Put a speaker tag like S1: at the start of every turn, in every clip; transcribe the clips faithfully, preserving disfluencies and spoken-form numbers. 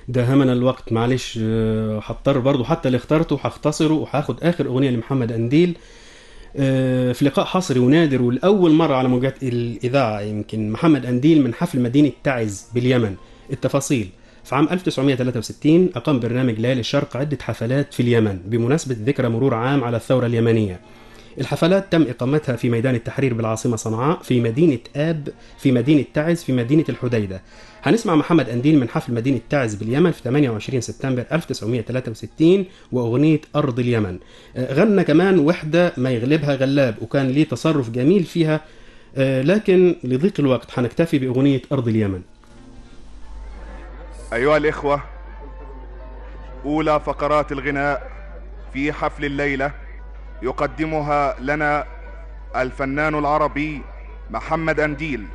S1: داهمنا الوقت، معلش. آه، هضطر برضو حتى اللي اخترته هختصره وهاخد اخر اغنيه لمحمد قنديل. آه، في لقاء حصري ونادر ولأول مرة على موجات الإذاعة، يمكن محمد قنديل من حفل مدينة تعز باليمن. التفاصيل: في عام ألف وتسعمائة وثلاثة وستين أقام برنامج ليالي الشرق عدة حفلات في اليمن بمناسبة ذكرى مرور عام على الثورة اليمنية. الحفلات تم إقامتها في ميدان التحرير بالعاصمة صنعاء، في مدينة آب، في مدينة تعز، في مدينة الحديدة. هنسمع محمد قنديل من حفل مدينة تعز باليمن في ثمانية وعشرين سبتمبر ألف وتسعمائة وثلاثة وستين وأغنية أرض اليمن. آه، غنى كمان وحدة ما يغلبها غلاب، وكان ليه تصرف جميل فيها، آه، لكن لضيق الوقت هنكتفي بأغنية أرض اليمن.
S2: أيها الإخوة، أولى فقرات الغناء في حفل الليلة يقدمها لنا الفنان العربي محمد قنديل.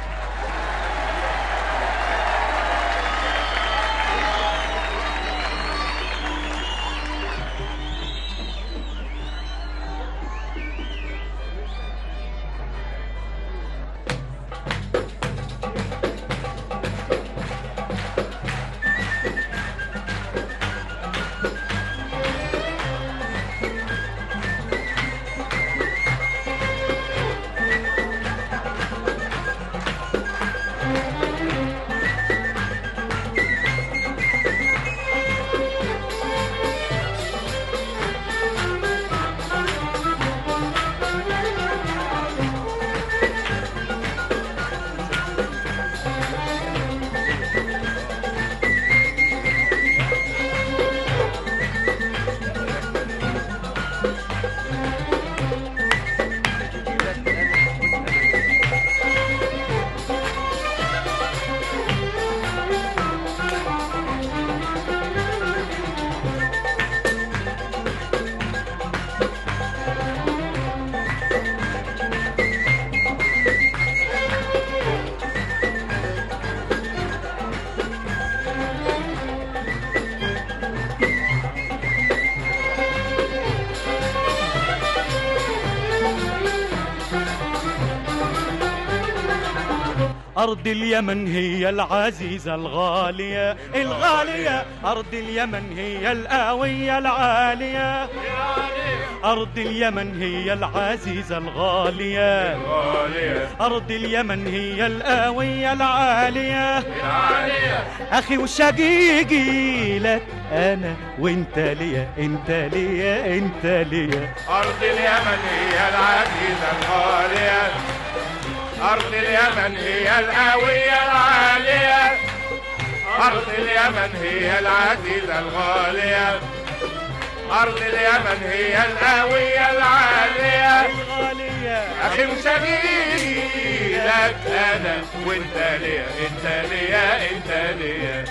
S3: أرض اليمن هي العزيزة الغالية الغالية، أرض اليمن هي الآوية العالية، أرض اليمن هي العزيزة الغالية الغالية، أرض اليمن هي الآوية العالية العالية. أخي وشقيقي لك أنا وأنت ليا، أنت ليا أنت ليا.
S4: أرض اليمن هي العزيزة الغالية، أرض اليمن هي الآوية العالية، أرض اليمن هي العزيزة الغالية، أرض اليمن هي الآوية العالية الغالية. أخي وشقيقي لك أنا وأنت ليا، أنت ليا أنت ليا.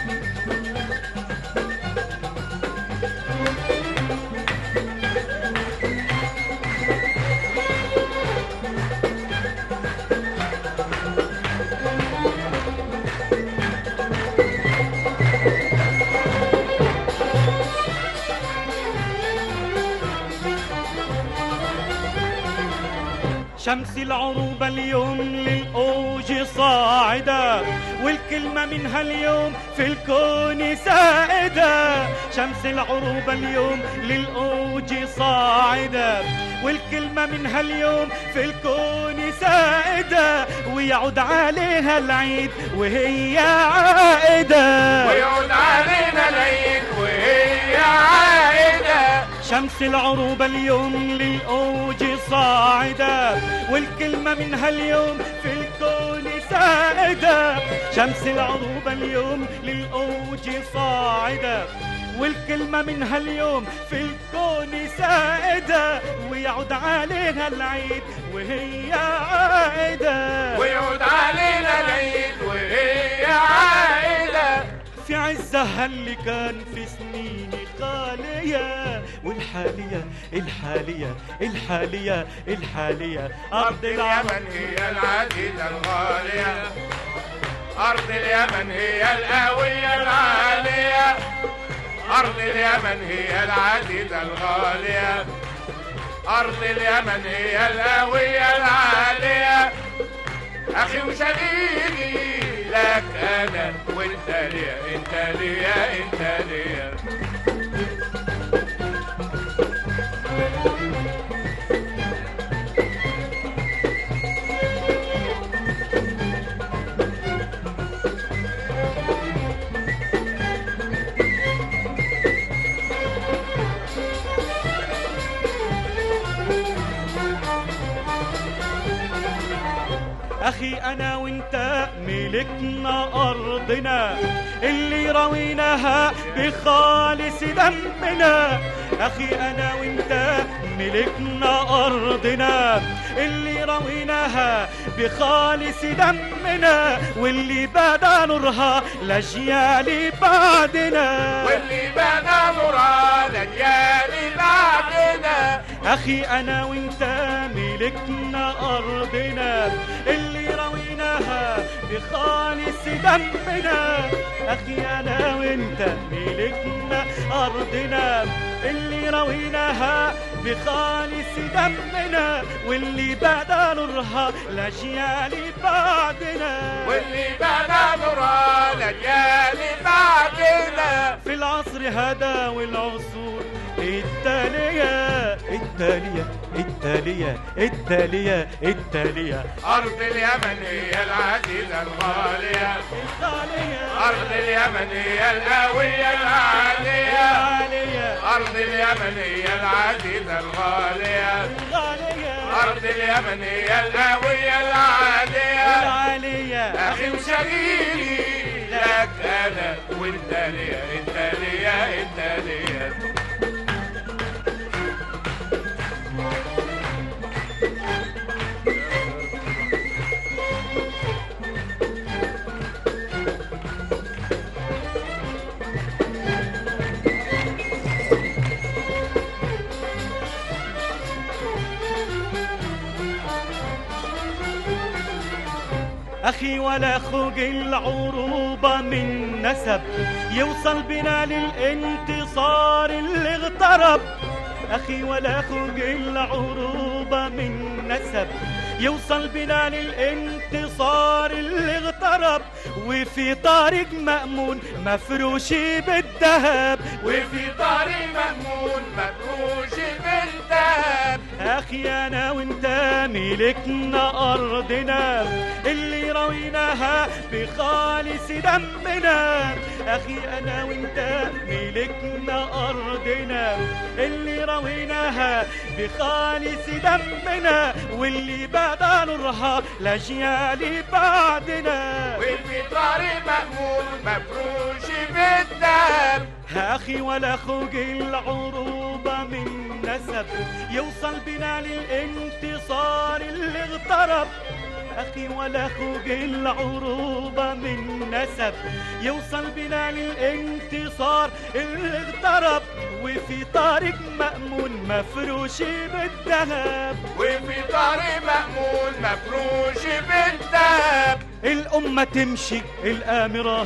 S3: شمس العروبة اليوم للأوج صاعدة، والكلمة منها اليوم في الكون سائدة. شمس العروبة اليوم للأوج صاعدة، والكلمة منها اليوم في الكون سائدة، ويعود عليها العيد وهي عائدة،
S4: ويعود علينا العيد وهي عائدة.
S3: شمس العروبة اليوم للأوج صاعدة، والكلمة منها اليوم في الكون سائدة. شمس العروبة اليوم للأوج صاعدة، والكلمة منها اليوم في الكون سائدة، ويعود عليها العيد وهي عائدة،
S4: ويعود علينا العيد وهي عائدة.
S3: في عزها اللي كان في سنين خالية، والحالية الحالية الحالية الحالية.
S4: أرض اليمن هي العزيزة الغالية، أرض اليمن هي الآوية العالية، أرض اليمن هي العزيزة الغالية، أرض اليمن هي الآوية العالية. أخي وشقيقي لك انا وانت ليا انت ليا انت ليا.
S3: أخي أنا وإنت ملكنا أرضنا اللي رويناها بخالص دمنا. أخي أنا وإنت ملكنا أرضنا اللي رويناها بخالص دمنا، واللي بدا نورها لأجيال بعدنا،
S4: واللي بدا نورها لأجيال بعدنا.
S3: أخي أنا وإنت ملكنا أرضنا اللي رويناها بخالص دمنا. أخي أنا وإنت ملكنا أرضنا اللي رويناها بخالص دمنا، واللي بدا نورها لأجيال بعدنا،
S4: واللي بدا نورها لأجيال بعدنا.
S3: في العصر هذا والعصور التالية التالية التالية التالية التالية.
S4: أرض اليمن هي العزيزة الغالية
S3: الغالية،
S4: أرض اليمن هي القوية العالية، أرض اليمن هي العزيزة الغالية
S3: الغالية،
S4: أرض اليمن هي القوية العالية
S3: العالية.
S4: أخي وشقيقي لك أنا وأنت ليا أنت ليا أنت ليا.
S3: أخي ولا خوج العروبة من نسب يوصل بنا للانتصار اللي اغترب. أخي ولا خوج العروبة من نسب يوصل بنا للانتصار اللي اغترب، وفي طريق مأمون مفروش بالذهب،
S4: وفي طريق مأمون مفروش بالذهب.
S3: أخي أنا وإنت ملكنا أرضنا اللي رويناها بخالص دمنا. أخي أنا وإنت ملكنا أرضنا اللي رويناها بخالص دمنا، واللي بدا نورها لأجيال بعدنا،
S4: وفي طريق مأمون مفروش بالذهب.
S3: أخي ولا خوج العروبة من نسب يوصل بنا للانتصار اللي اغترب. أخي ولا خوج العروبة من نسب يوصل بنا للانتصار اللي اغترب، وفي طريق مأمون مفروش بالذهب،
S4: وفي طريق مأمون مفروش بالذهب.
S3: الأمة تمشي الآمرة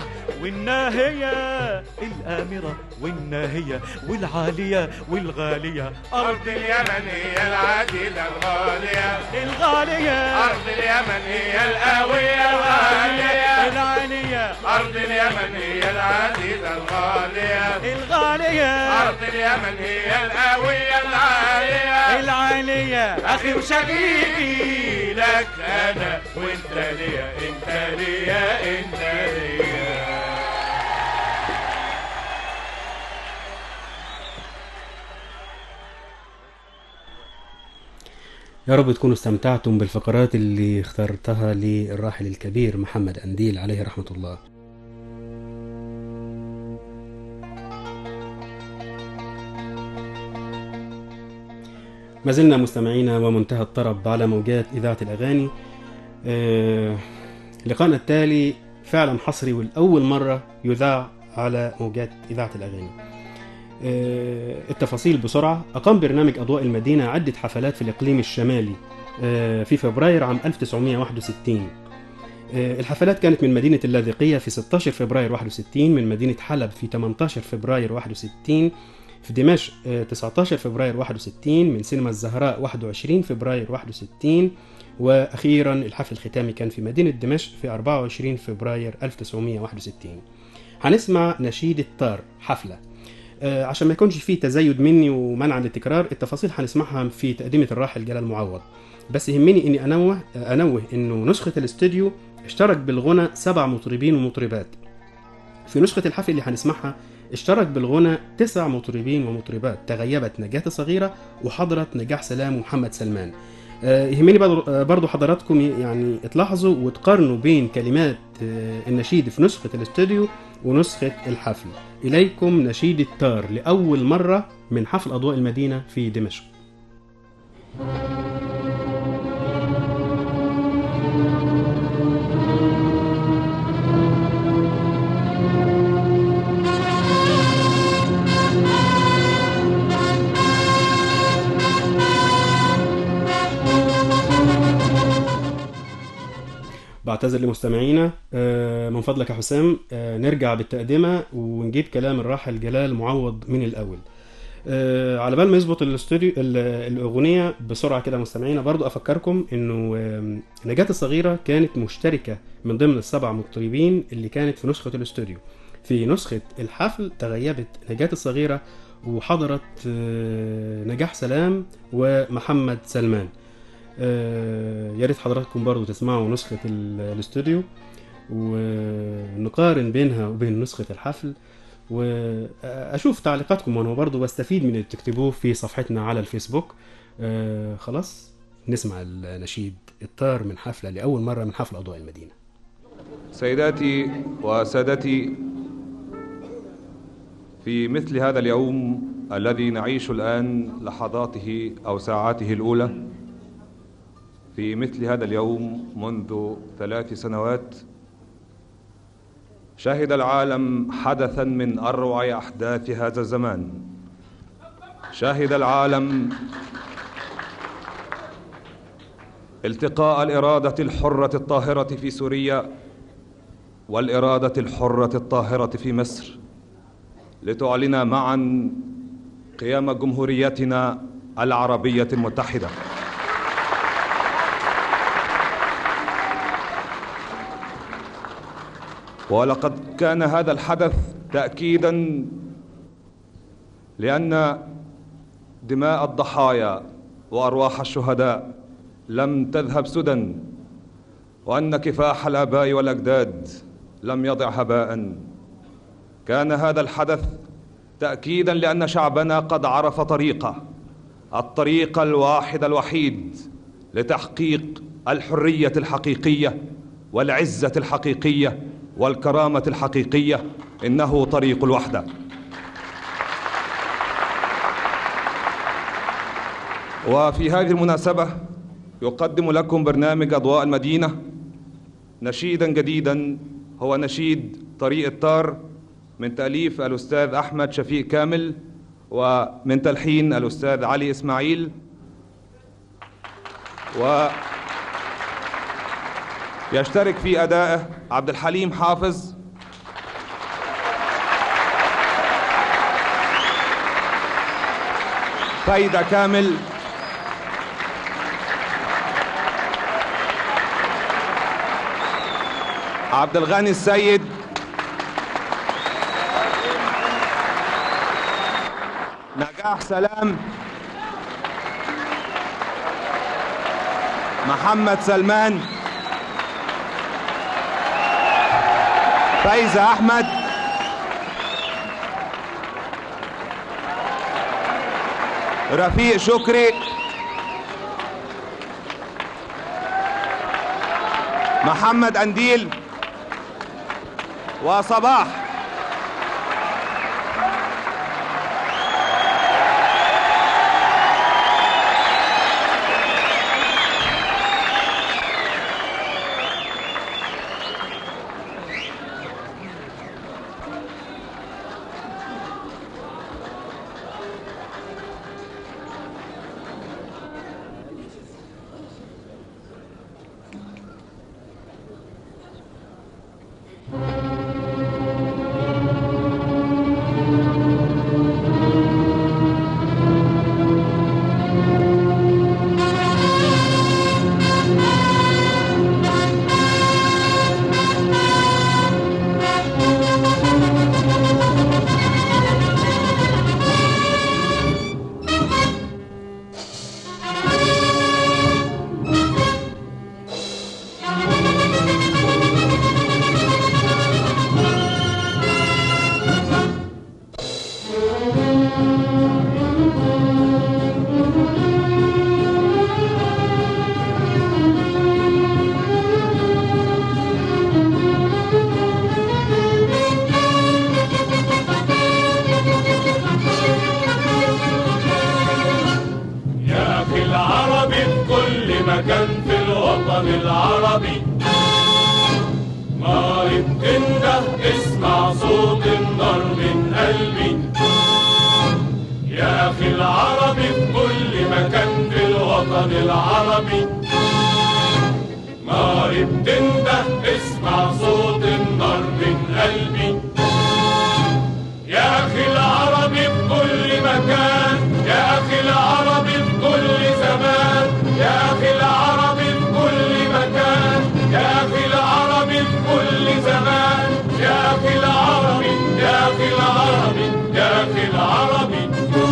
S3: والناهية، الآمرة والناهية والعالية والغالية.
S4: أرض اليمن هي العزيزة الغالية
S3: الغالية،
S4: أرض اليمن هي القوية العالية
S3: العالية،
S4: أرض اليمن هي العزيزة الغالية
S3: الغالية،
S4: أرض اليمن هي القوية العالية
S3: العالية.
S4: أخي وشقيقي لك أنا وأنت ليا أنت ليا أنت ليا.
S1: يا رب تكونوا استمتعتم بالفقرات اللي اخترتها للراحل الكبير محمد أنديل عليه رحمة الله. ما زلنا مستمعينا ومنتهى الطرب على موجات إذاعة الأغاني. آه لقاءنا التالي فعلا حصري والأول مرة يذاع على موجات إذاعة الأغاني. آه التفاصيل بسرعة. أقام برنامج أضواء المدينة عدة حفلات في الإقليم الشمالي آه في فبراير عام ألف وتسعمائة وواحد وستين. آه الحفلات كانت من مدينة اللاذقية في ستة عشر فبراير واحد وستين، من مدينة حلب في ثمانية عشر فبراير واحد وستين، في دمشق تسعة عشر فبراير واحد وستين، من سينما الزهراء واحد وعشرين فبراير واحد وستين، وأخيرا الحفل الختامي كان في مدينة دمشق في أربعة وعشرين فبراير ألف وتسعمائة وواحد وستين. هنسمع نشيد الطار حفلة. آه عشان ما يكونش فيه تزايد مني ومنع للتكرار، التفاصيل هنسمعها في تقدمة الراحل جلال معوض، بس يهمني اني انوه انوه انه نسخة الاستوديو اشترك بالغنى سبع مطربين ومطربات. في نسخة الحفل اللي هنسمعها اشترك بالغنى تسع مطربين ومطربات، تغيبت نجاة الصغيرة وحضرت نجاح سلام ومحمد سلمان. آه يهمني برضو حضراتكم يعني تلاحظوا وتقارنوا بين كلمات آه النشيد في نسخة الاستوديو ونسخة الحفل. إليكم نشيد التار لأول مرة من حفل أضواء المدينة في دمشق. بعتذر لمستمعينا، من فضلك يا حسام نرجع بالتقدمة ونجيب كلام الراحل جلال معوض من الأول. على بال ما يظبط الاستوديو الأغنية بسرعة كده مستمعينا، برضو أفكركم إنه نجاة الصغيرة كانت مشتركة من ضمن السبع مطربين اللي كانت في نسخة الاستوديو. في نسخة الحفل تغيبت نجاة الصغيرة وحضرت نجاح سلام ومحمد سلمان. آه يا ريت حضراتكم برضو تسمعوا نسخة الاستوديو ونقارن بينها وبين نسخة الحفل، وأشوف تعليقاتكم وأنا برضو بستفيد من اللي تكتبوه في صفحتنا على الفيسبوك. آه خلاص نسمع النشيد الطار من حفلة لأول مرة من حفل أضواء المدينة.
S5: سيداتي وسادتي، في مثل هذا اليوم الذي نعيش الآن لحظاته أو ساعاته الأولى، في مثل هذا اليوم منذ ثلاث سنوات شهد العالم حدثا من أروع أحداث هذا الزمان. شهد العالم التقاء الإرادة الحرة الطاهرة في سوريا والإرادة الحرة الطاهرة في مصر لتعلن معا قيام جمهوريتنا العربية المتحدة. ولقد كان هذا الحدث تأكيدا لأن دماء الضحايا وأرواح الشهداء لم تذهب سدى، وأن كفاح الآباء والأجداد لم يضع هباء. كان هذا الحدث تأكيدا لأن شعبنا قد عرف طريقه، الطريق الواحد الوحيد لتحقيق الحرية الحقيقية والعزة الحقيقية والكرامة الحقيقية، إنه طريق الوحدة. وفي هذه المناسبة يقدم لكم برنامج أضواء المدينة نشيدا جديدا، هو نشيد طريق الطار من تأليف الأستاذ أحمد شفيق كامل ومن تلحين الأستاذ علي إسماعيل، ويشترك في أدائه عبد الحليم حافظ فايدة كامل عبد الغني السيد نجاح سلام محمد سلمان فايزة أحمد رفيق شكري محمد أنديل وصباح.
S4: مكان في الوطن العربي. نار بتنده اسمع صوت النار من قلبي. يا أخي العربي في كل مكان في الوطن العربي. نار بتنده اسمع صوت النار من قلبي. يا أخي العربي في كل مكان، يا أخي العربي في كل زمان، يا أخي العربي في كل مكان، يا أخي العربي في كل زمان، يا أخي العربي، يا أخي العربي، يا أخي العربي.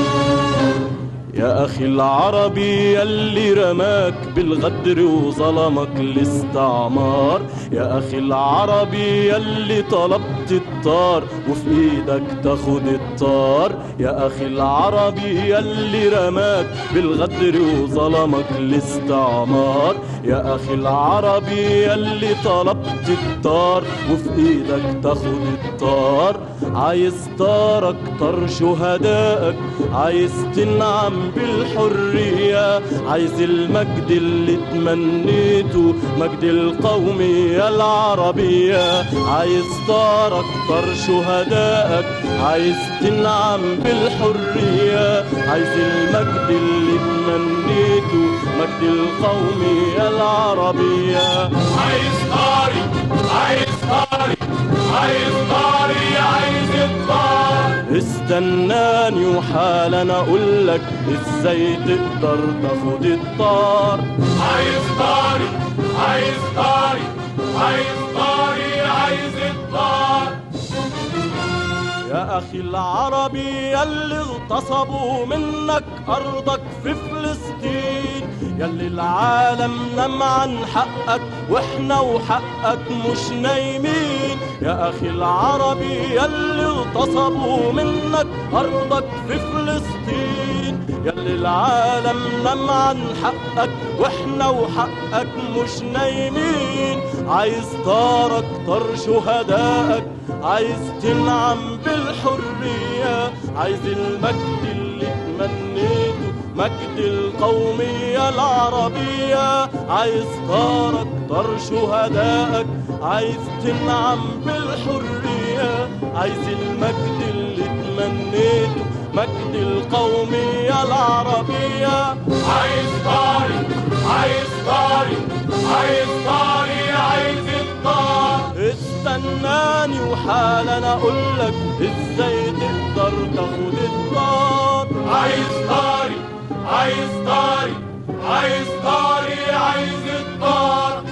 S6: يا أخي العربي يلي رماك بالغدر وظلمك الاستعمار. يا أخي العربي يلي طلبت الطار وفي إيدك تاخد الطار. يا أخي العربي يلي رماك بالغدر وظلمك الاستعمار. يا أخي العربي يلي طلبت الطار وفي إيدك تاخد الطار. عايز طارك طار شهدائك، عايز تنعم بالحرية، عايز المجد اللي تمنيته، مجد القومية العربية. عايز طارك طار شهدائك، عايز تنعم بالحرية، عايز المجد اللي تمنيته، مجد القومية العربية.
S4: عايز طاري، عايز طاري، عايز طاري، عايز الطار.
S6: استناني وحالا اقولك ازاي تقدر تاخد الطار.
S4: عايز طاري، عايز طاري، عايز طاري، عايز الطار.
S6: يا أخي العربي يلي اغتصبوا منك أرضك في فلسطين، يلي العالم نام عن حقك وإحنا وحقك مش نايمين. يا أخي العربي يلي اغتصبوا منك أرضك في فلسطين، يلي العالم نام عن حقك وإحنا وحقك مش نايمين. عايز طارك طار شهدائك، عايز تنعم بالحرية، عايز المجد اللي تمنيته، مجد القومية العربية. عايز طارك طار شهدائك، عايز تنعم بالحرية، عايز المجد اللي تمنيته، مجد القومية العربية.
S4: عايز طاري، عايز طاري، عايز طاري، عايز الطار.
S6: استناني وحالا اقولك ازاي تقدر تاخد الطار.
S4: عايز طاري، عايز طاري، عايز طاري، عايز الطار.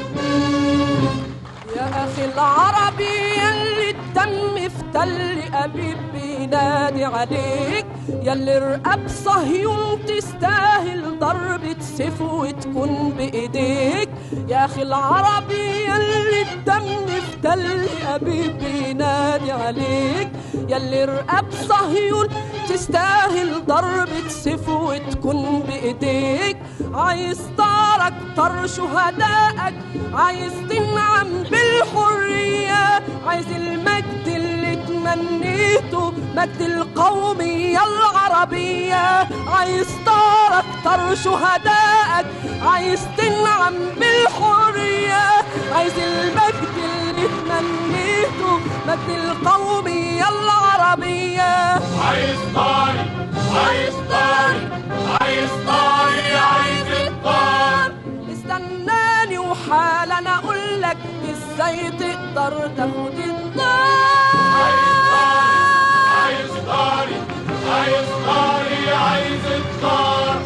S7: يا أخي العربي يلي الدم في تل أبيب بينادي عليك، يلي رقاب صهيون تستاهل ضربة سيف وتكون بإيديك. يا أخي العربي يلي الدم في تل أبيب بينادي عليك، يلي رقاب صهيون تستاهل ضربة سيف وتكون بإيديك. عايز طارك طار شهدائك، عايز تنعم بالحرية، عايز المجد اللي تمنيته، مجد القومية العربية. عايز طارك طار شهدائك، عايز تنعم بالحرية، عايز المجد اللي تمنيته، مجد القومية العربية.
S4: عايز طاري، عايز طاري، عايز طاري، عايز الطار.
S7: استناني وحالا اقولك ازاي تقدر تاخد الطار.
S4: عايز طاري، عايز طاري، عايز الطار.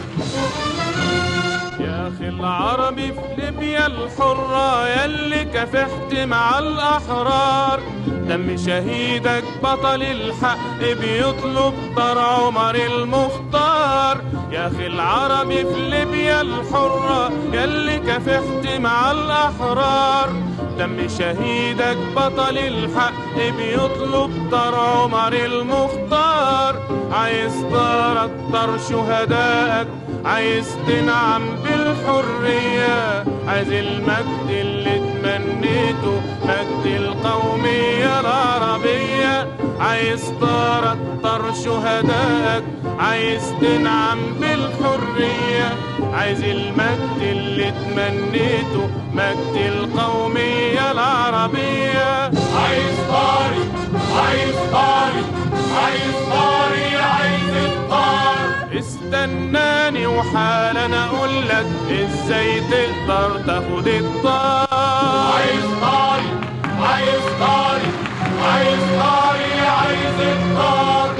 S3: يا أخي العربي في ليبيا الحرة يلي كافحت مع الأحرار، دم شهيدك بطل الحق بيطلب طار عمر المختار. يا أخي العربي في ليبيا الحرة يلي كافحت مع الأحرار، دم شهيدك بطل الحق بيطلب طار عمر المختار. عايز طارك طار شهدائك، عايز تنعم بالحرية، عايز المجد اللي تمنى تمنيته مجد القومية العربية. عايز ترطر شهدائك، عايز تنعم بالحرية، عايز المجد اللي تمنيته مجد القومية العربية.
S4: عايز طاري عايز طاري عايز طاري عايز الطار.
S3: استناني وحالا اقول لك ازاي تقدر تاخد الطار.
S4: عايز طاري عايز طاري عايز طاري عايز الطار.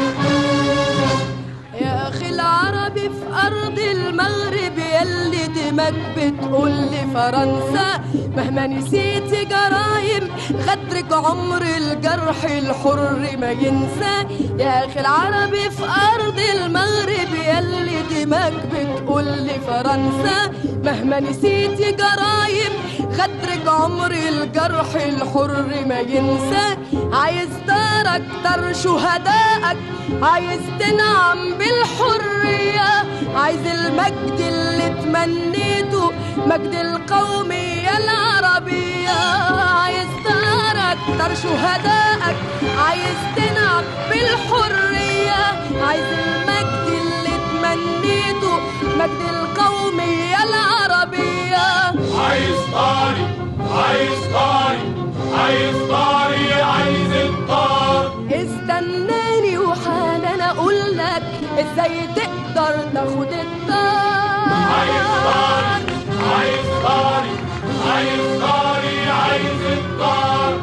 S7: يا أخي العربي في أرض المغرب يلي دمك بتقول لفرنسا، مهما نسيت جرايم غدرك عمر الجرح الحر ما ينسى. يا أخي العربي في أرض المغرب يلي دمك بتقول لفرنسا، مهما نسيت جرايم غدرك عمر الجرح الحر ما ينسى. عايز دار أكتر شهدائك، عايز تنعم بالحرية، عايز المجد اللي تمنيته مجد القومية العربية. عايز دار أكتر شهدائك، عايز تنعم بالحرية، عايز المجد اللي تمنيته مجد القومية العربية.
S4: عايز طاري عايز طاري عايز طاري عايز الطار.
S7: استناني وحالا اقول لك ازاي تقدر تاخد الطار.
S4: عايز طاري عايز طاري عايز طاري عايز الطار.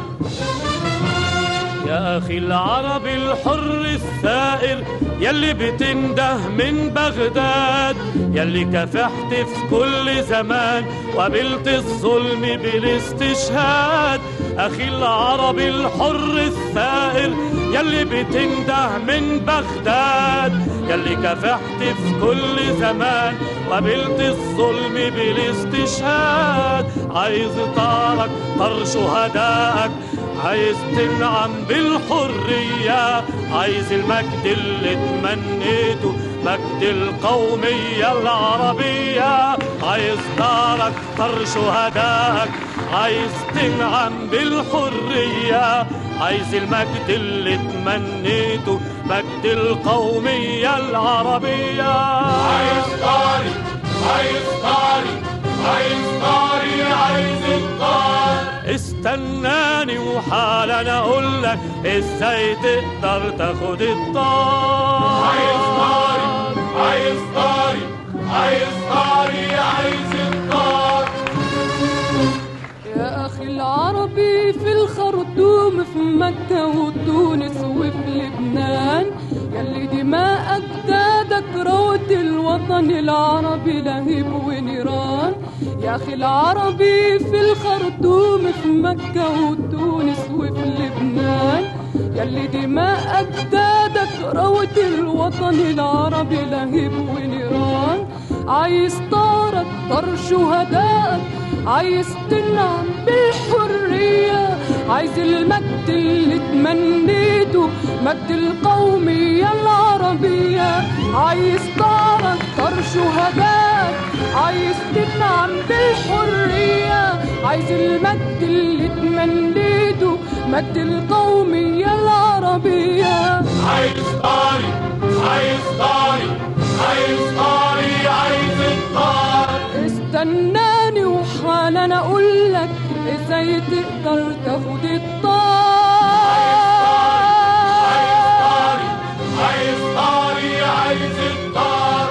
S6: يا أخي العربي الحر الثائر يلي بتنده من بغداد، يلي كافحت في كل زمان وقبلت الظلم بالاستشهاد. أخي العربي الحر الثائر يلي بتنده من بغداد، يلي كافحت في كل زمان وقبلت الظلم بالاستشهاد. عايز طارك طر شهدائك، عايز تنعم بالحرية، عايز المجد اللي تمنيته مجد القومية العربية. عايز دارك طر شهدائك، عايز تنعم بالحرية، عايز المجد اللي تمنيته مجد القومية العربية.
S4: عايز طاري عايز طاري عايز طاري عايز الطار.
S6: استناني وحالا اقول لك ازاي تقدر تاخد الطار.
S4: عايز طاري عايز طاري عايز طاري عايز الطار.
S8: يا أخي العربي في الخرطوم في مكة وتونس وفي لبنان، يلي دماء أجدادك روت الوطن العربي لهيب ونيران. يا أخي العربي في الخرطوم في مكة وتونس وفي لبنان، يلي دماء أجدادك روت الوطن العربي لهيب ونيران. عايز طارك طر شهدائك، عايز تنعم بالحرية، عايز المجد اللي تمنيته مجد القومية العربية. عايز طارك طر شهدائك، عايز تنعم بالحرية، عايز المجد اللي تمنيته مجد القومية العربية.
S4: عايز طاري عايز طاري عايز طاري عايز الطار.
S8: استناني وحالا اقول لك ازاي تقدر تاخد الطار.
S4: عايز طاري عايز طاري عايز الطار.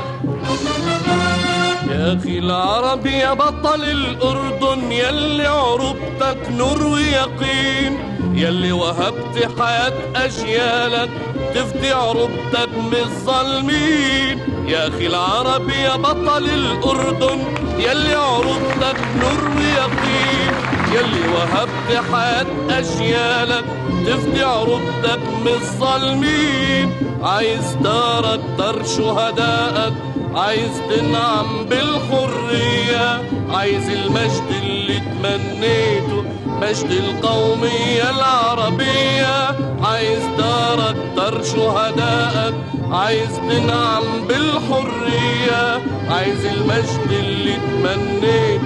S6: يا أخي العربي يا بطل الأردن، يلي عروبتك نور ويقين، يلي وهبت حياة أجيالك تفدي عروبتك من الظالمين. يا أخي العربي يا بطل الأردن، يلي عروبتك نور ويقين، يلي وهبت حياة أجيالك تفدي عروبتك من الظالمين. عايز دارك دار شهدائك، عايز تنعم بالحرية، عايز المجد اللي تمنيته مجد القومية العربية. عايز دارك دار شهدائك، عايز تنعم بالحرية، عايز المجد اللي تمنيته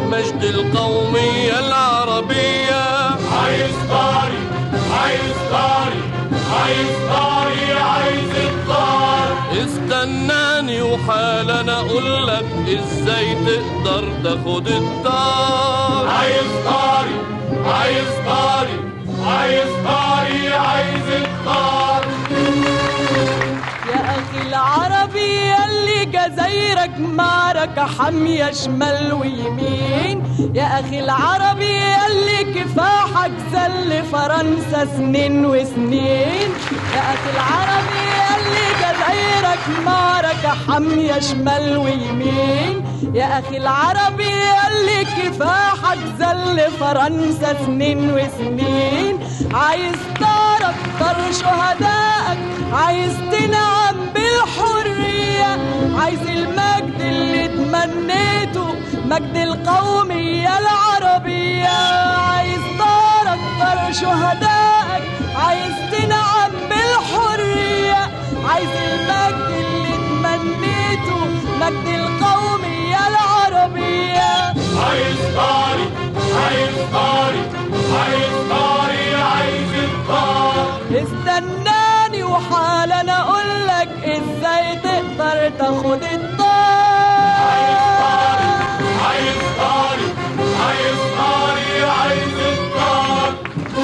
S6: مجد القومية العربية.
S4: عايز طاري عايز طاري عايز طاري عايز الطار.
S6: استناني وحالا اقول لك ازاي تقدر تاخد الطار.
S4: عايز طاري عايز طاري عايز طاري عايز الطار.
S7: يا أخي العربي يلي جزايرك معركة حامية شمال ويمين. يا أخي العربي يلي كفاحك زل فرنسا سنين وسنين. يا أخي العربي يلي جزايرك معركة حامية شمال ويمين. يا أخي العربي يلي كفاحك زل فرنسا سنين وسنين. عايز طارك طار شهدائك، عايز تنعم بالحرية، عايز المجد اللي تمنيته مجد القومية العربية. عايز طارك طار شهدائك، عايز تنعم بالحرية، عايز المجد اللي تمنيته مجد القومية العربية.
S4: عايز طاري عايز طاري عايز طاري عايز الطار.
S7: استناني وحالا اقولك ازاي تقدر تاخد الطار.
S4: عايز طاري عايز طاري عايز طاري عايز الطار.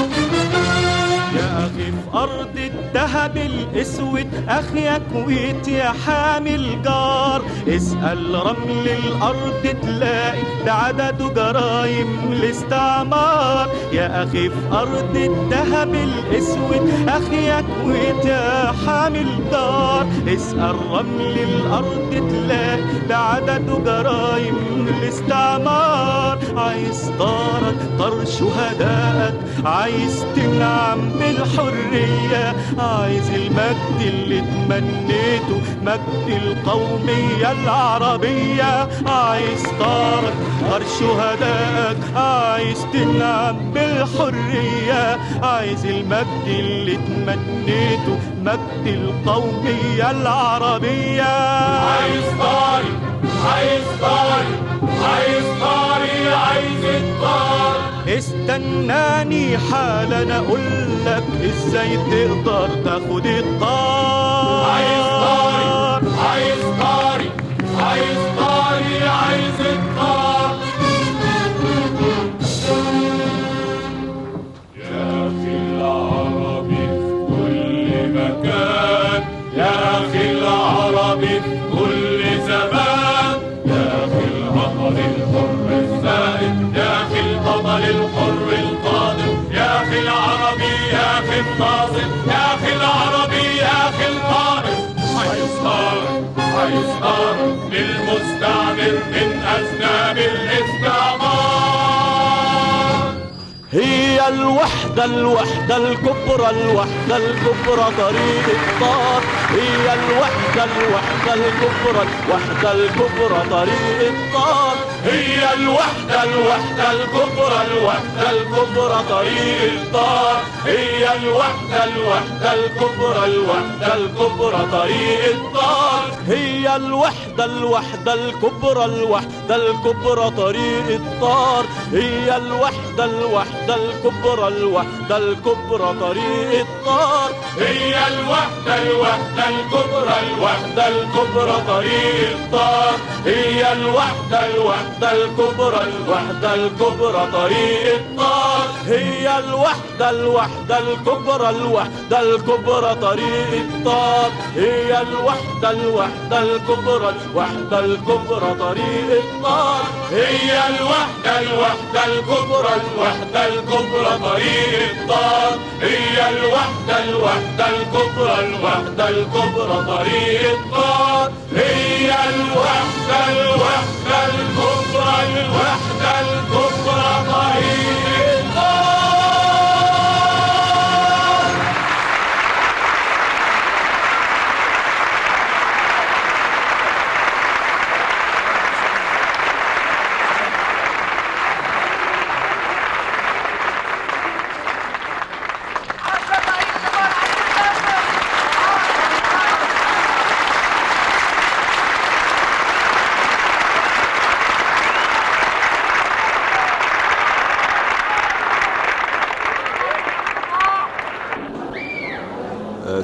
S9: يا أخي في أرض الذهب الأسود أخيك ويت يا حامل جار. اسأل رمل الأرض تلاقي ده عدده جرايم الاستعمار. يا أخي في أرض الذهب الأسود أخيك ويت يا حامل جار. اسأل رمل الأرض تلاقي ده عدده جرايم الاستعمار. عايز طارك طار شهدائك، عايز تنعم بالحرية، عايز المجد اللي تمنيته مجد القومية العربية. عايز طارك طار شهدائك، عايز تنعم بالحرية، عايز المجد اللي تمنيته مجد القومية العربية.
S4: عايز طاري عايز طاري عايز طاري عايز الطار.
S9: استناني حالا اقولك ازاي تقدر تاخد الطار.
S4: عايز طاري عايز طاري عايز طاري عايز الطار. يا أخي العربي في كل مكان، يا أخي العربي في كل زمان، يا أخي البطل الحر الزائد، يا أخي البطل الحر القادم، يا أخي العربي يا أخي الناصر، يا أخي العربي يا أخي القائم. عايز طارق عايز طارق للمستعمر من أذناب الاستعمار.
S9: هي الوحدة الوحدة الكبرى الوحدة الكبرى طريق الطار. هي الوحدة الوحدة الكبرى الوحدة الكبرى طريق الطار.
S4: هي الوحدة الوحدة الكبرى الوحدة الكبرى طريق الطار. هي الوحدة الوحدة الكبرى الوحدة الكبرى طريق الطار.
S9: هي الوحدة الوحدة الكبرى الوحدة الكبرى طريق الطار. هي الوحدة الوحدة الكبرى الوحدة الكبرى طريق الطار.
S4: هي الوحدة الوحدة الكبرى الوحدة الكبرى طريق الطار. هي الوحدة الوحدة الكبرى الوحدة الكبرى طريق الطار.
S9: هي الوحدة الوحدة الكبرى الوحدة الكبرى طريق الطار. هي الوحدة الوحدة الكبرى الوحدة الكبرى طريق الطار.
S4: هي الوحدة الوحدة الكبرى الوحدة الكبرى طريق الطار. هي الوحدة الوحدة الكبرى الوحدة الكبرى طريق الطار. هي الوحدة الوحدة الكبرى الوحدة الكبرى طريق الطار.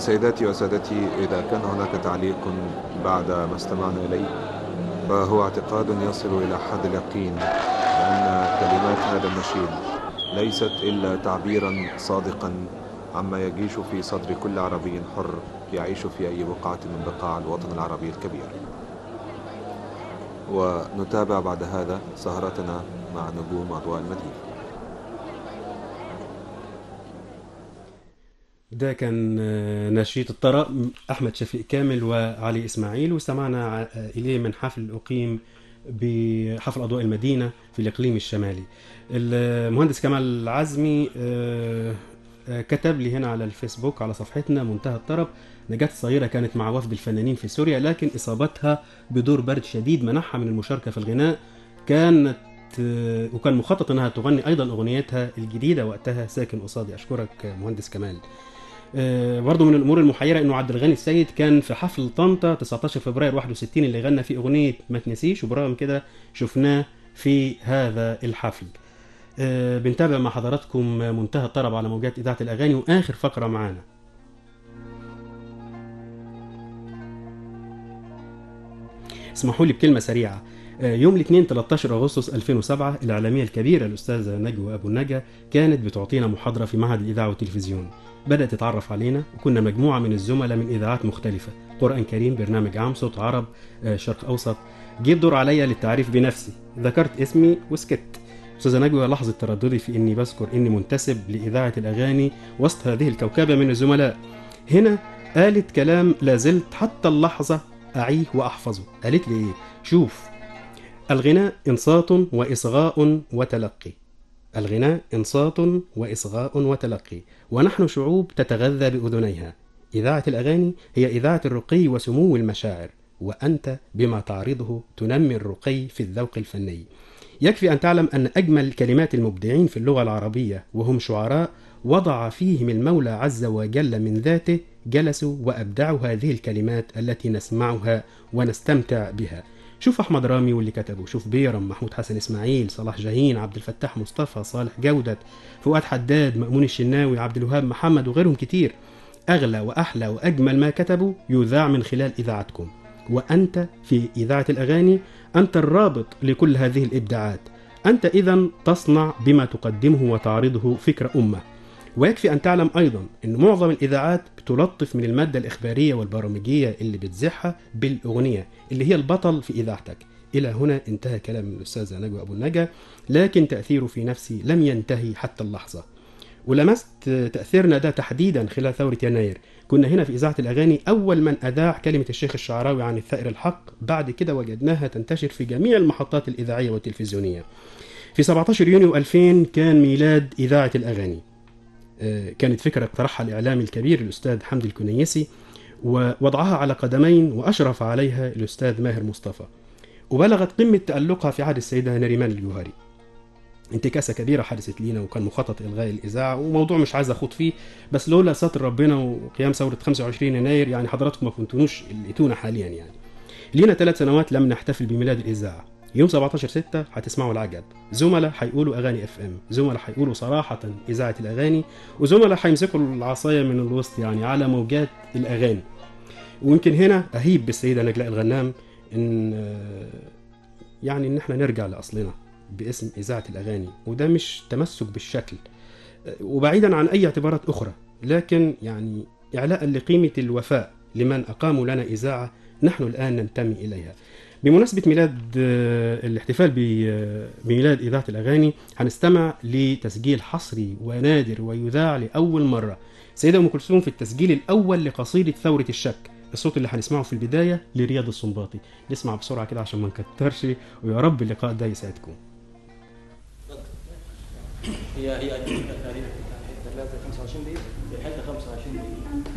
S5: سيداتي وسادتي، إذا كان هناك تعليق بعد ما استمعنا إليه فهو اعتقاد يصل إلى حد اليقين بأن كلمات هذا النشيد ليست إلا تعبيرا صادقا عما يجيش في صدر كل عربي حر يعيش في أي بقعة من بقاع الوطن العربي الكبير. ونتابع بعد هذا سهرتنا مع نجوم أضواء المدينة.
S1: ده كان نشيد الطرب أحمد شفيق كامل وعلي إسماعيل، واستمعنا إليه من حفل أقيم بحفل أضواء المدينة في الإقليم الشمالي. المهندس كمال العزمي كتب لي هنا على الفيسبوك على صفحتنا منتهى الطرب: نجاة الصغيرة كانت مع وفد الفنانين في سوريا، لكن إصابتها بدور برد شديد منعها من المشاركة في الغناء. كانت وكان مخطط أنها تغني أيضا أغنيتها الجديدة وقتها ساكن قصادي. أشكرك مهندس كمال. برضو من الأمور المحيرة أنه عبد الغني السيد كان في حفل طنطا تسعة عشر فبراير واحد وستين اللي غنى فيه أغنية ما تنسيش، وبرغم كده شفناه في هذا الحفل. بنتابع مع حضراتكم منتهى الطرب على موجات إذاعة الأغاني، وآخر فقرة معانا. اسمحوا لي بكلمة سريعة. يوم الاثنين ثلاثة عشر أغسطس ألفين وسبعة الإعلامية الكبيرة الأستاذة نجوى أبو النجا كانت بتعطينا محاضرة في معهد الإذاعة والتلفزيون. بدأت تتعرف علينا، وكنا مجموعة من الزملاء من إذاعات مختلفة: قرآن كريم، برنامج عام، صوت عرب، شرق أوسط. جه الدور عليا للتعريف بنفسي، ذكرت اسمي وسكت. أستاذة نجوى لاحظت ترددي في إني بذكر إني منتسب لإذاعة الأغاني وسط هذه الكوكبة من الزملاء. هنا قالت كلام لازلت حتى اللحظة أعيه وأحفظه. قالت لي إيه؟ شوف، الغناء إنصات وإصغاء وتلقي. الغناء إنصات وإصغاء وتلقي، ونحن شعوب تتغذى بأذنيها. إذاعة الأغاني هي إذاعة الرقي وسمو المشاعر، وأنت بما تعرضه تنمي الرقي في الذوق الفني. يكفي أن تعلم أن أجمل كلمات المبدعين في اللغة العربية وهم شعراء وضع فيهم المولى عز وجل من ذاته، جلسوا وأبدعوا هذه الكلمات التي نسمعها ونستمتع بها. شوف أحمد رامي واللي كتبه، شوف بيرم، محمود حسن إسماعيل، صلاح جاهين، عبد الفتاح مصطفى، صالح جودة، فؤاد حداد، مأمون الشناوي، عبد الوهاب محمد، وغيرهم كتير. أغلى وأحلى وأجمل ما كتبوا يذاع من خلال إذاعتكم، وأنت في إذاعة الأغاني أنت الرابط لكل هذه الإبداعات. أنت إذن تصنع بما تقدمه وتعرضه فكرة أمة. ويكفي أن تعلم أيضا أن معظم الإذاعات بتلطف من المادة الإخبارية والبرامجية اللي بتزحها بالأغنية اللي هي البطل في إذاعتك. إلى هنا انتهى كلام الأستاذة نجوى أبو النجا، لكن تأثيره في نفسي لم ينتهي حتى اللحظة. ولمست تأثيرنا ده تحديدا خلال ثورة يناير. كنا هنا في إذاعة الأغاني أول من أذاع كلمة الشيخ الشعراوي عن الثائر الحق، بعد كده وجدناها تنتشر في جميع المحطات الإذاعية والتلفزيونية. في سبعة عشر يونيو ألفين كان ميلاد إذاعة الأغاني. كانت فكرة اقترحها الإعلامي الكبير الأستاذ حمدي الكنيسي، ووضعها على قدمين وأشرف عليها الأستاذ ماهر مصطفى، وبلغت قمة تألقها في عهد السيدة نريمان الجوهري. انتكاسة كبيرة حدثت لينا، وكان مخطط إلغاء الإذاعة، وموضوع مش عايز أخوض فيه، بس لولا ستر ربنا وقيام ثورة خمسة وعشرين يناير يعني حضراتكم ما كنتونوش لقيتونا حاليا. يعني لينا ثلاث سنوات لم نحتفل بميلاد الإذاعة. يوم سبعة عشر ستة هتسمعوا العجب، زملاء هيقولوا أغاني اف ام، زملاء هيقولوا صراحة إذاعة الأغاني، وزملاء هيمسكوا العصاية من الوسط يعني على موجات الأغاني. ويمكن هنا أهيب بالسيدة نجلاء الغنام إن يعني إن احنا نرجع لأصلنا باسم إذاعة الأغاني، وده مش تمسك بالشكل وبعيدا عن أي اعتبارات أخرى، لكن يعني إعلاء لقيمة الوفاء لمن أقاموا لنا إذاعة نحن الآن ننتمي إليها. بمناسبة ميلاد الاحتفال بميلاد إذاعة الأغاني هنستمع لتسجيل حصري ونادر ويذاع لأول مرة سيدة أم كلثوم في التسجيل الأول لقصيدة ثورة الشك. الصوت اللي هنسمعه في البداية لرياض السنباطي. نسمع بسرعة كده عشان ما نكترش، ويا رب اللقاء ده يسعدكم.
S10: هي هي تقريبا خمسة وعشرين دقيقة، الحلقة خمسة وعشرين دقيقة.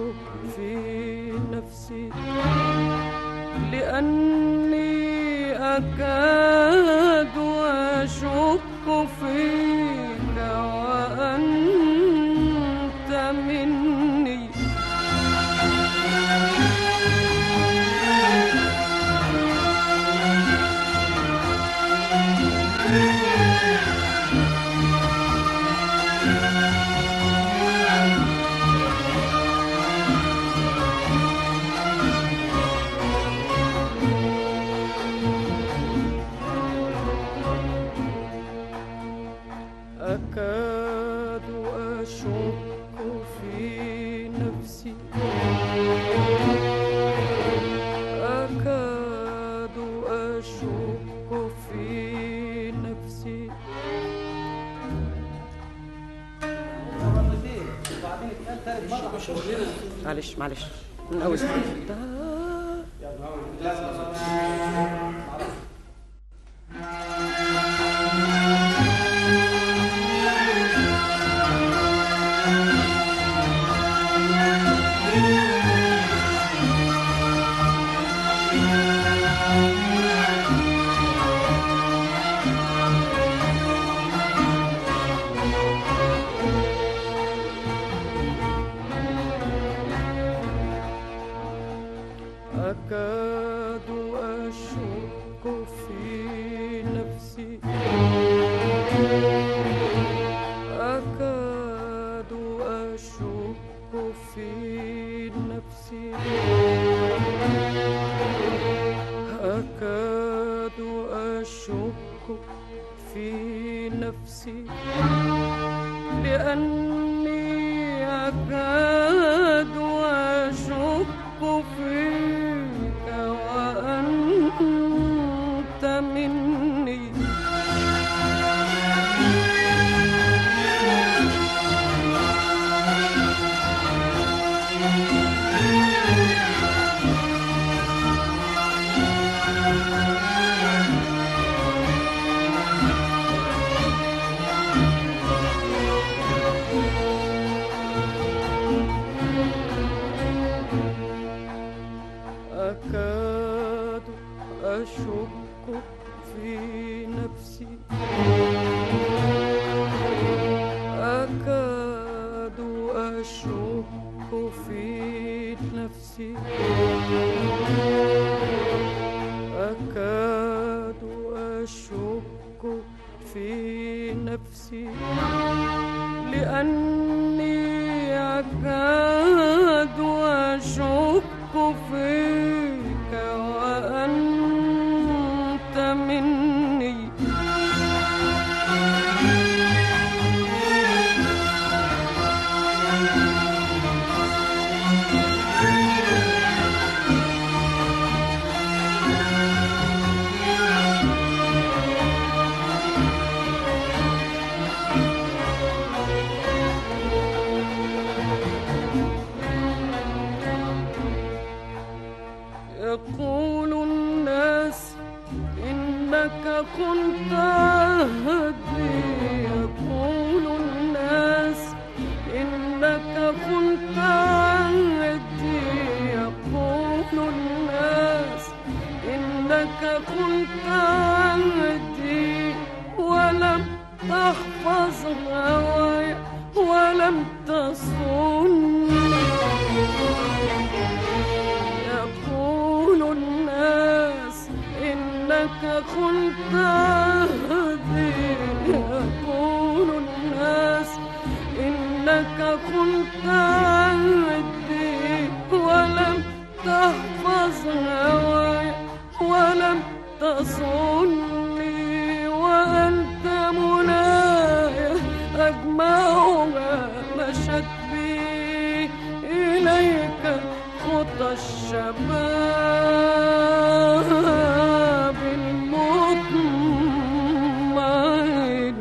S8: في نفسي لأني أكاد أشك فيك وأنت مني أكاد أشك في نفسي أكاد أشك في نفسي معلش معلش من أول أكاد أشك في نفسي أكاد أشك في نفسي أكاد أشك في نفسي لأني أكاد أشك فيك وأنت مني أكاد أشك في نفسي أكاد أشك في نفسي أكاد أشك في نفسي لأني أكاد أشك فيك وأنت مني يقول الناس إنك كنت عهدي يقول الناس إنك كنت عهدي يقول الناس إنك كنت عهدي ولم تحفظ هواي ولم تصوني يقول الناس إنك كنت عهدي يقول الناس إنك كنت عهدي ولم تحفظ هواي ولم تصوني وأنت مناي أجمعها مشت بي إليك خطى الشباب المطمئن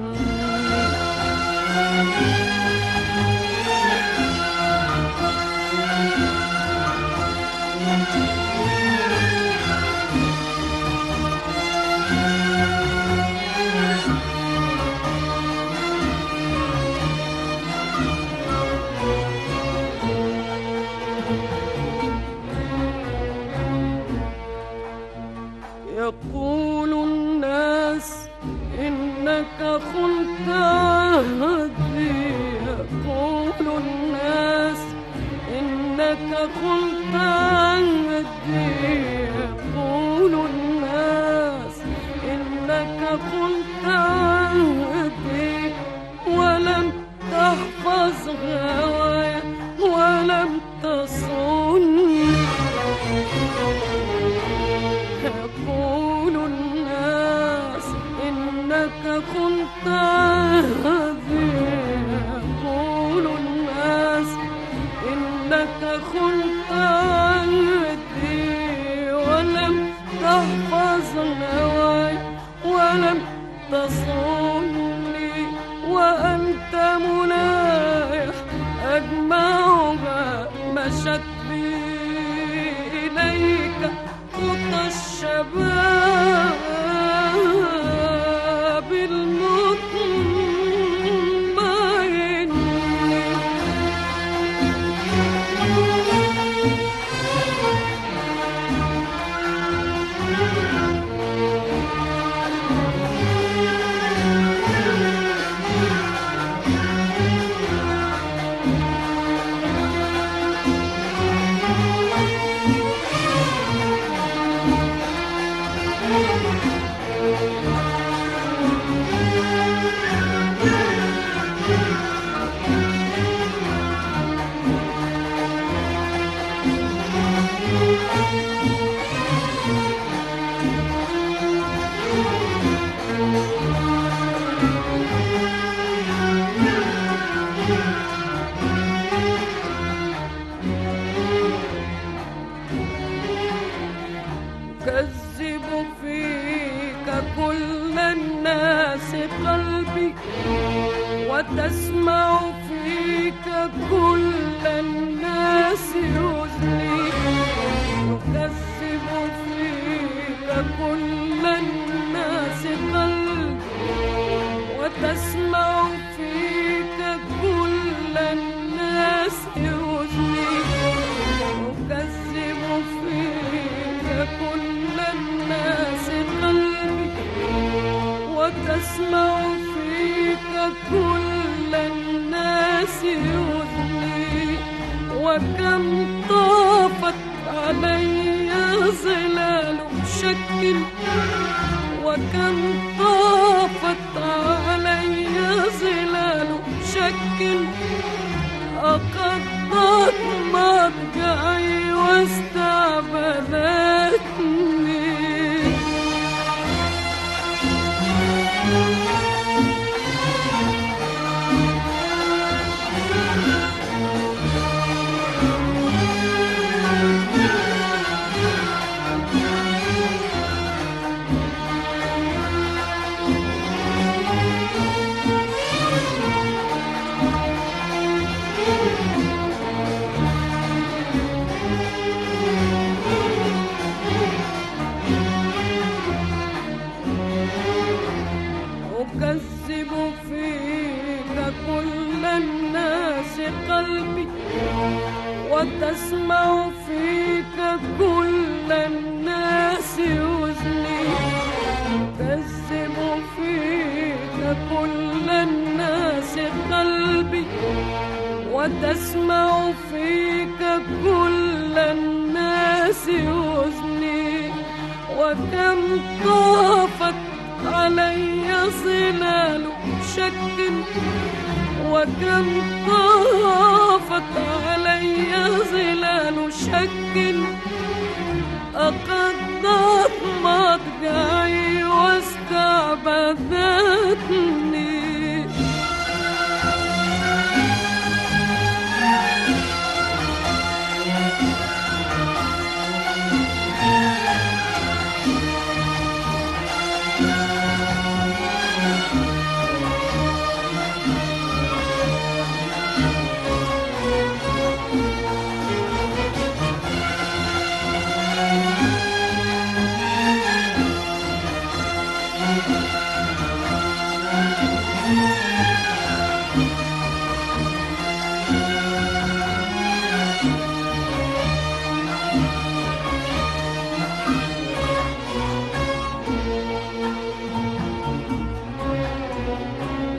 S8: إنك قلت عهدي يقول الناس إنك قلت عهدي ولم تحفظ هواي ولم تصوني يقول الناس إنك قلت عهدي يقول الناس إنك قلت عهدي ولم تحفظ هواي ولم تصوني وأنت منايا أجمعها مشت بي إليك خطى الشباب المطمئن أكذب فيك كل الناس قلبي وتسمع فيك كل الناس أذني أكذب فيك كل الناس قلبي وتسمع فيك كل الناس أذني أكذب فيك كل الناس قلبي وتسمع فيك كل الناس أذني وكم طافت علي ظلال شك وكم طافت علي ظلال شك أقضت مضجعي واستعبدتني أكذب فيك كل الناس قلبي وتسمع فيك كل الناس أذني أكذب فيك كل الناس قلبي وتسمع فيك كل الناس أذني وكم طافت علي ظلال شك وكم طافت علي ظلال شك أقضت مضجعي واستعبدتني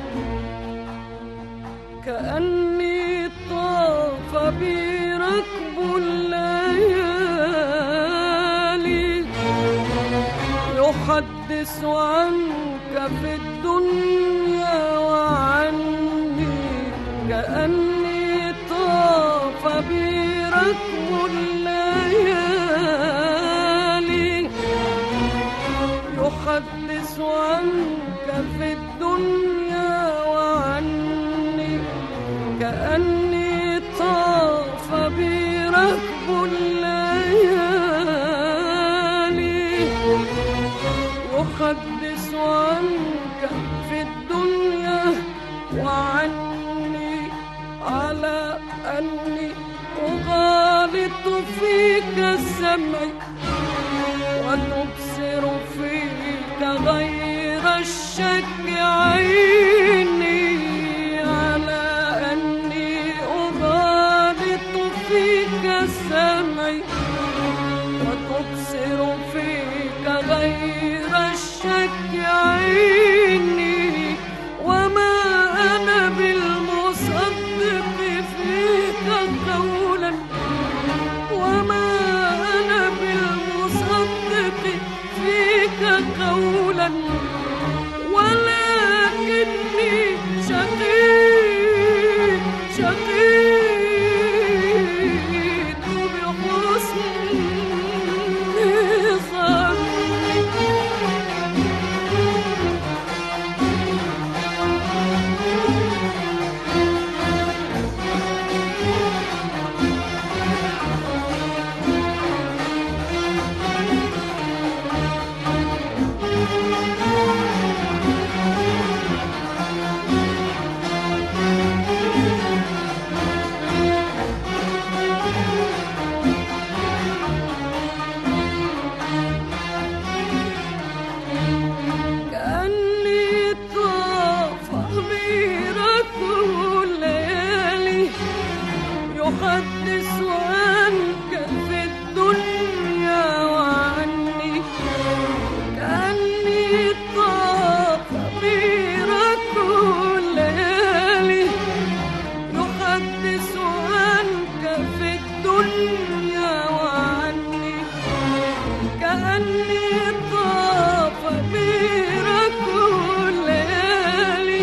S8: كأني طاف بي ركب يحدث عنك في الدنيا وعني كأني طاف بي ركب الليالي. يحدث عنك في الدنيا وعني كأني طاف بي ركب الليالي. يحدث عنك في الدنيا وعني على أني أغالط فيك السمع وتبصر فيك غير الشك عيني. على أني أغالط فيك السمع وتبصر فيك غير الشك عيني. وما أنا بالمصدق فيك قولا وما أنا بالمصدق فيك قولا ولكني شقيت شقيت بحسن ظني. كأني طاف بي ركب الليالي. يحدث عنك في الدنيا وعني كأني طاف بي ركب الليالي. يحدث عنك في الدنيا وعني كأني طاف بي ركب الليالي.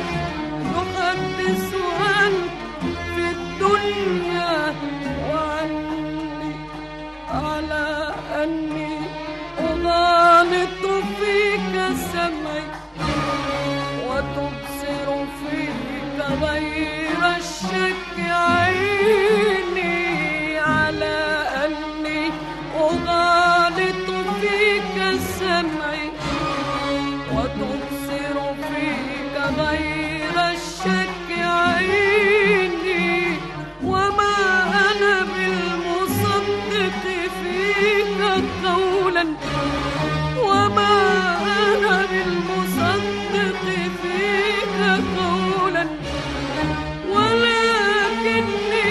S8: يحدث عنك في الدنيا وعني على أني أغالط فيك السمع وتبصر فيك غير الشك عيني. على أني أغالط فيك السمع وتبصر فيك غير الشك عيني. وما أنا بالمصدق فيك قولا وما أنا بالمصدق فيك قولا ولكني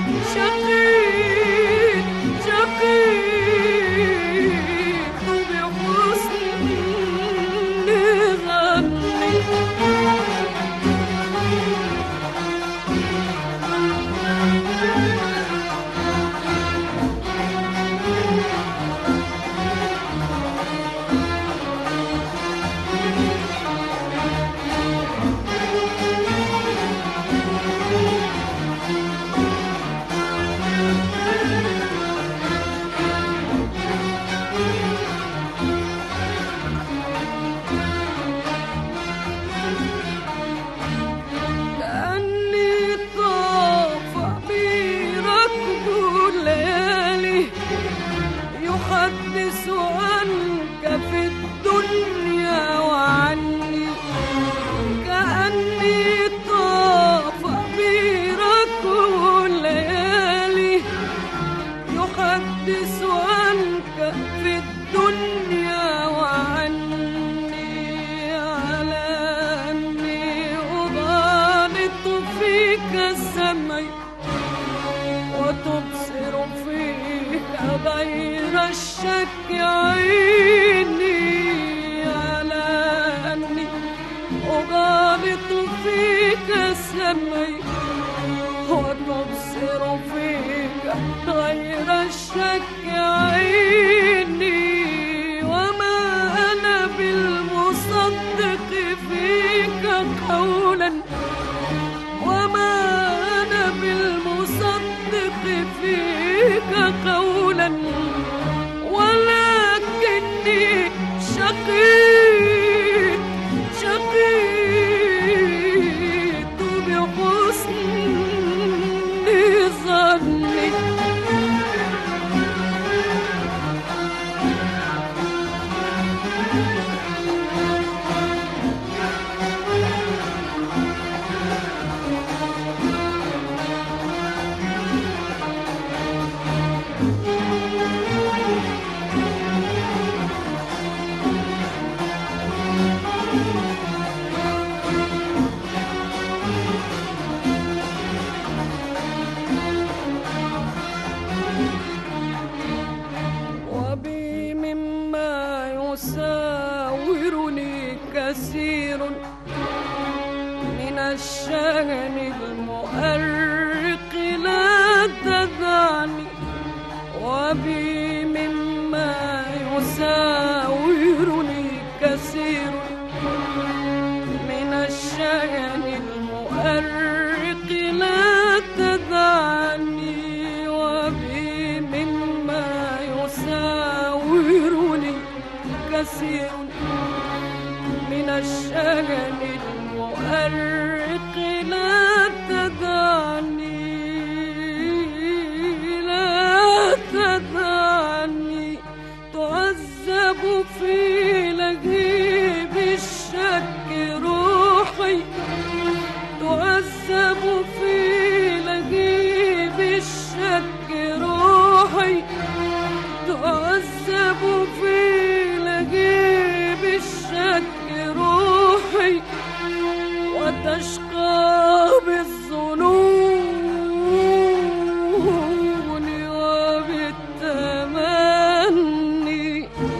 S8: شقيت شقيت بحسن ظني. كأني طاف بي ركب الليالي. يحدث عنك في الدنيا وعني كأني طاف بي ركب الليالي. يحدث عنك في الدنيا وعني على أني أغالط فيك السمع وتبصر فيك غير الشك عيني. على أني أغالط فيك السمع وتبصر فيك غير الشك عيني. وما أنا قولا ولكني شقيت شقيت بحسن ظني. وبي مما يساورني كثير من الشأن المؤرق لا تدعني. وبي مما يساورني كثير من الشأن المؤرق لا تدعني. وبي مما يساورني كثير من الشأن المؤرق لا تدعني لا تدعني. تعذب في لهيب الشك روحي تعذب في لهيب الشك روحي تعذب في لهيب الشك روحي وتشقى بالظنون وبالتمني.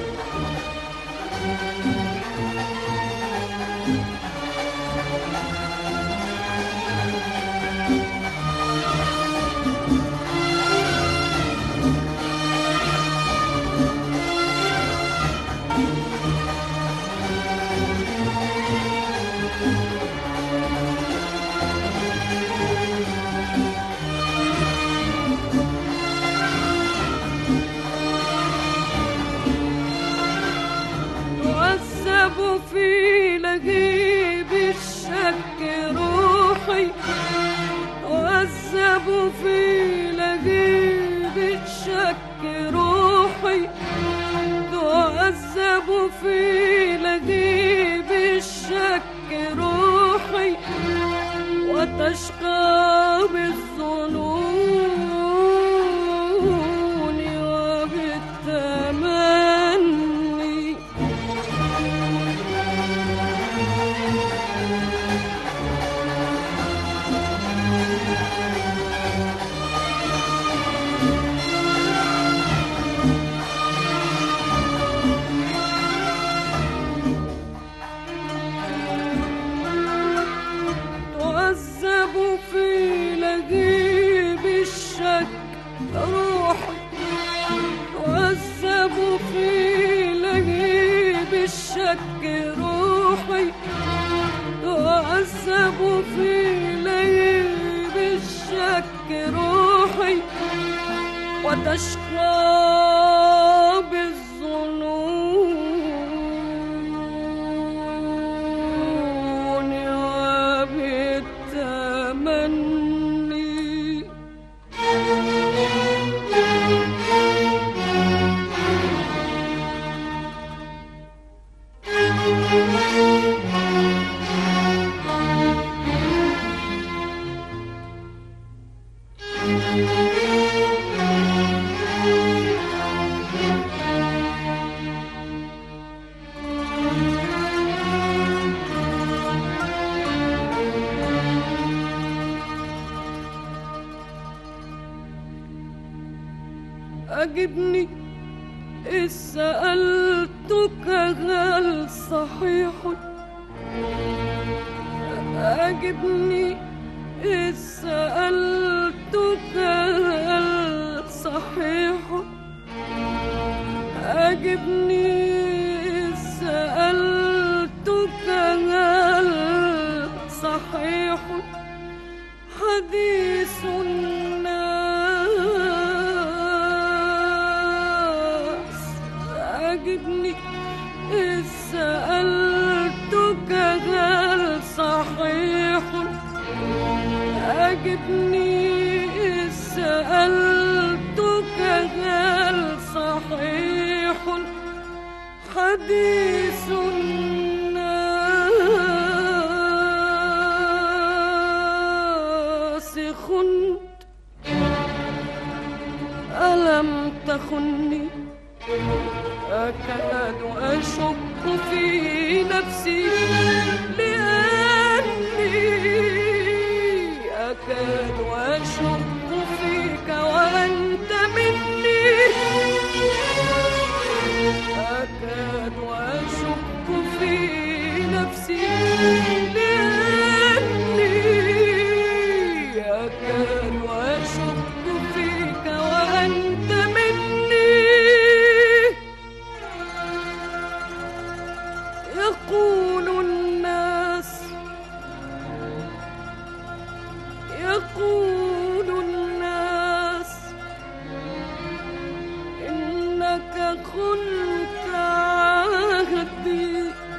S8: تعذب في لهيب الشك روحي تعذب في لهيب الشك روحي تعذب في لهيب الشك روحي وتشقى بالظنون وبالتمني. تعذب في لهيب الشك روحي تعذب في لهيب الشك روحي تعذب في لهيب الشك روحي وتشقى بالظنون وبالتمني. أجبني إذ سألتك هل صحيح أجبني إذ سألتك هل صحيح أجبني إذ سألتك هل صحيح حديث الناس أجبني إذ سألتك هل صحيح أجبني إذ سألتك هل صحيح حديث ناسخ ألم تخني أكاد أشك في نفسي لأني أكاد أشك فيك وأنت مني أكاد أشك في نفسي لأني أكاد أشك فيك وأنت مني يقول الناس يقول الناس إنك خنت عهدي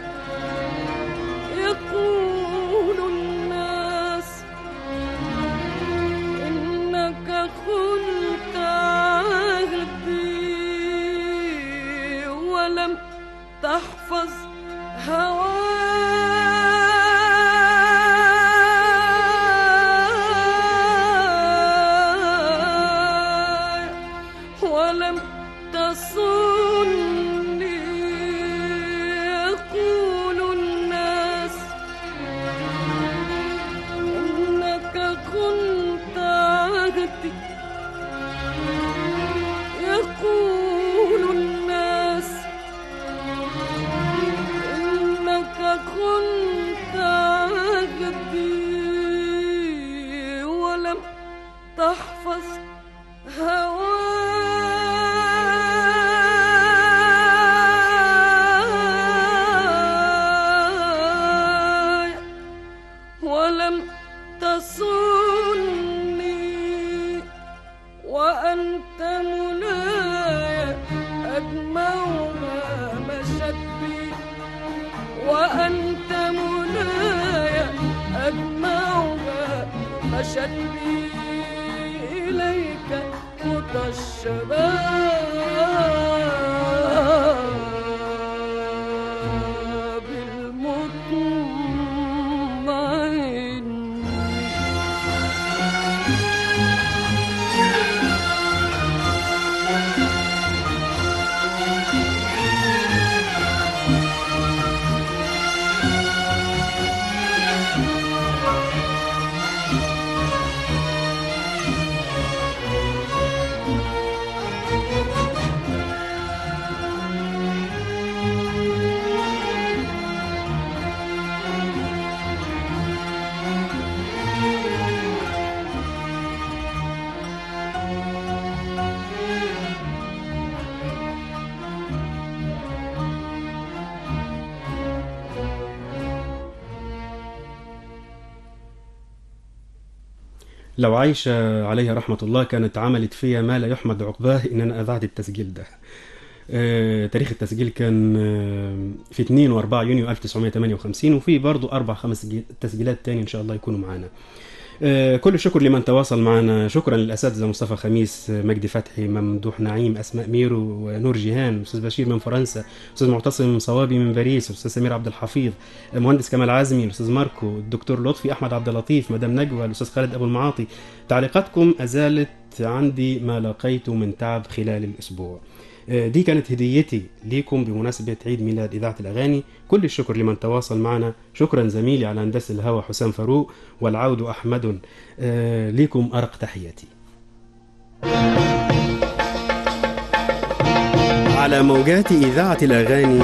S8: يقول الناس إنك خنت عهدي ولم تحفظ هواي ولم تصوني يقول الناس إنك كنت عهدي يقول الناس إنك كنت عهدي ولم تحفظ هواي ولم تصوني وأنت منايا أجمع ما مشت بي وأنت منايا أجمع ما مشت بي إليك مدى الشباب المطمئن
S1: لو عايشة عليها رحمة الله كانت عملت فيها ما لا يحمد عقباه إن أنا أذعت التسجيل ده. آه، تاريخ التسجيل كان آه، في اثنين وأربعة يونيو ألف وتسعمائة وثمانية وخمسين، وفي برضو أربع خمس تسجيلات تاني إن شاء الله يكونوا معانا. آه، كل الشكر لمن تواصل معنا. شكرا للأساتذة مصطفى خميس، مجدي فتحي، ممدوح نعيم، أسماء ميرو، ونور جيهان، أستاذ بشير من فرنسا، أستاذ معتصم صوابي من باريس، أستاذ سمير عبد الحفيظ، المهندس كمال عزمي، الأستاذ ماركو، الدكتور لطفي أحمد عبد اللطيف، مدام نجوى، الأستاذ خالد أبو المعاطي. تعليقاتكم أزالت عندي ما لقيت من تعب خلال الأسبوع. دي كانت هديتي ليكم بمناسبة عيد ميلاد إذاعة الأغاني. كل الشكر لمن تواصل معنا. شكرا زميلي على هندسة الهوى حسام فاروق، والعود أحمد. ليكم أرق تحياتي على موجات إذاعة الأغاني.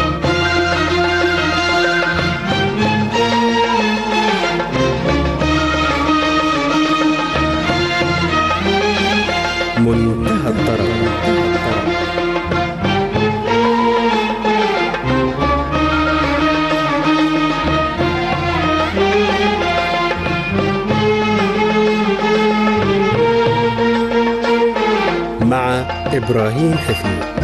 S1: منتهى الطرب. مع إبراهيم حفيظ.